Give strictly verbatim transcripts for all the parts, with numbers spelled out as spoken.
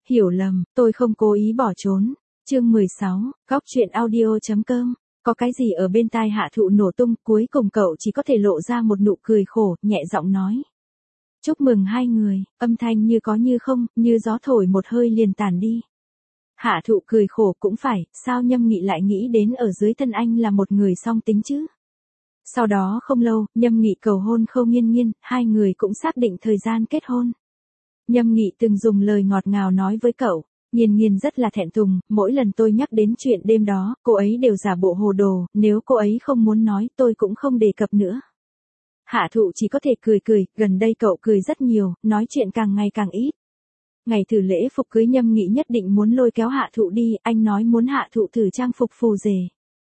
hiểu lầm, tôi không cố ý bỏ trốn. Chương mười sáu, góc truyện audio chấm com. Có cái gì ở bên tai Hạ Thụ nổ tung, cuối cùng cậu chỉ có thể lộ ra một nụ cười khổ, nhẹ giọng nói. Chúc mừng hai người, âm thanh như có như không, như gió thổi một hơi liền tàn đi. Hạ Thụ cười khổ cũng phải, sao Nhâm Nghị lại nghĩ đến ở dưới thân anh là một người song tính chứ? Sau đó không lâu, Nhâm Nghị cầu hôn Khâu Nghiên Nghiên, hai người cũng xác định thời gian kết hôn. Nhâm Nghị từng dùng lời ngọt ngào nói với cậu, Nghiên Nghiên rất là thẹn thùng, mỗi lần tôi nhắc đến chuyện đêm đó, cô ấy đều giả bộ hồ đồ, nếu cô ấy không muốn nói tôi cũng không đề cập nữa. Hạ Thụ chỉ có thể cười cười, gần đây cậu cười rất nhiều, nói chuyện càng ngày càng ít. Ngày thử lễ phục cưới Nhâm Nghị nhất định muốn lôi kéo Hạ Thụ đi, anh nói muốn Hạ Thụ thử trang phục phù rể.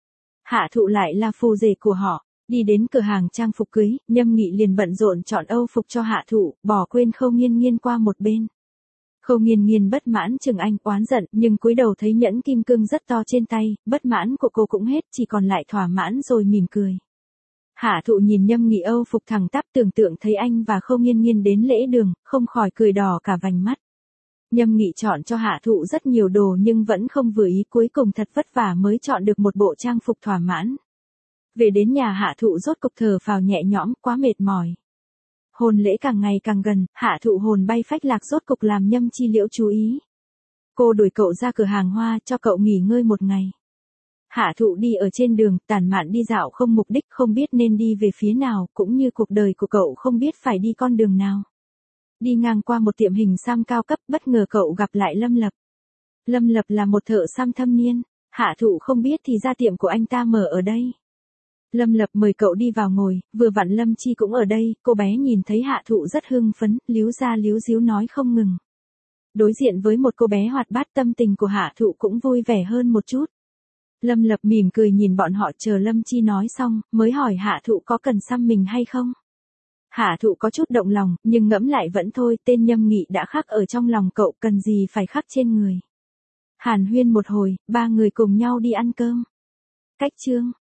Hạ Thụ lại là phù rể của họ. Đi đến cửa hàng trang phục cưới, Nhâm Nghị liền bận rộn chọn âu phục cho Hạ Thụ, bỏ quên Khâu Nghiên Nghiên qua một bên. Khâu Nghiên Nghiên bất mãn chừng anh oán giận, nhưng cúi đầu thấy nhẫn kim cương rất to trên tay, bất mãn của cô cũng hết, chỉ còn lại thỏa mãn rồi mỉm cười. Hạ Thụ nhìn Nhâm Nghị âu phục thẳng tắp, tưởng tượng thấy anh và Khâu Nghiên Nghiên đến lễ đường, không khỏi cười đỏ cả vành mắt. Nhâm Nghị chọn cho Hạ Thụ rất nhiều đồ nhưng vẫn không vừa ý, cuối cùng thật vất vả mới chọn được một bộ trang phục thỏa mãn. Về đến nhà Hạ Thụ rốt cục thở phào nhẹ nhõm, quá mệt mỏi. Hôn lễ càng ngày càng gần, Hạ Thụ hồn bay phách lạc rốt cục làm Nhâm Chi Liễu chú ý. Cô đuổi cậu ra cửa hàng hoa cho cậu nghỉ ngơi một ngày. Hạ Thụ đi ở trên đường, tản mạn đi dạo không mục đích, không biết nên đi về phía nào, cũng như cuộc đời của cậu không biết phải đi con đường nào. Đi ngang qua một tiệm hình xăm cao cấp, bất ngờ cậu gặp lại Lâm Lập. Lâm Lập là một thợ xăm thâm niên, Hạ Thụ không biết thì ra tiệm của anh ta mở ở đây. Lâm Lập mời cậu đi vào ngồi, vừa vặn Lâm Chi cũng ở đây, cô bé nhìn thấy Hạ Thụ rất hưng phấn, líu ra líu díu nói không ngừng. Đối diện với một cô bé hoạt bát, tâm tình của Hạ Thụ cũng vui vẻ hơn một chút. Lâm Lập mỉm cười nhìn bọn họ, chờ Lâm Chi nói xong, mới hỏi Hạ Thụ có cần xăm mình hay không. Hạ Thụ có chút động lòng, nhưng ngẫm lại vẫn thôi, tên Nhâm Nghị đã khắc ở trong lòng cậu, cần gì phải khắc trên người. Hàn huyên một hồi, ba người cùng nhau đi ăn cơm. Cách chương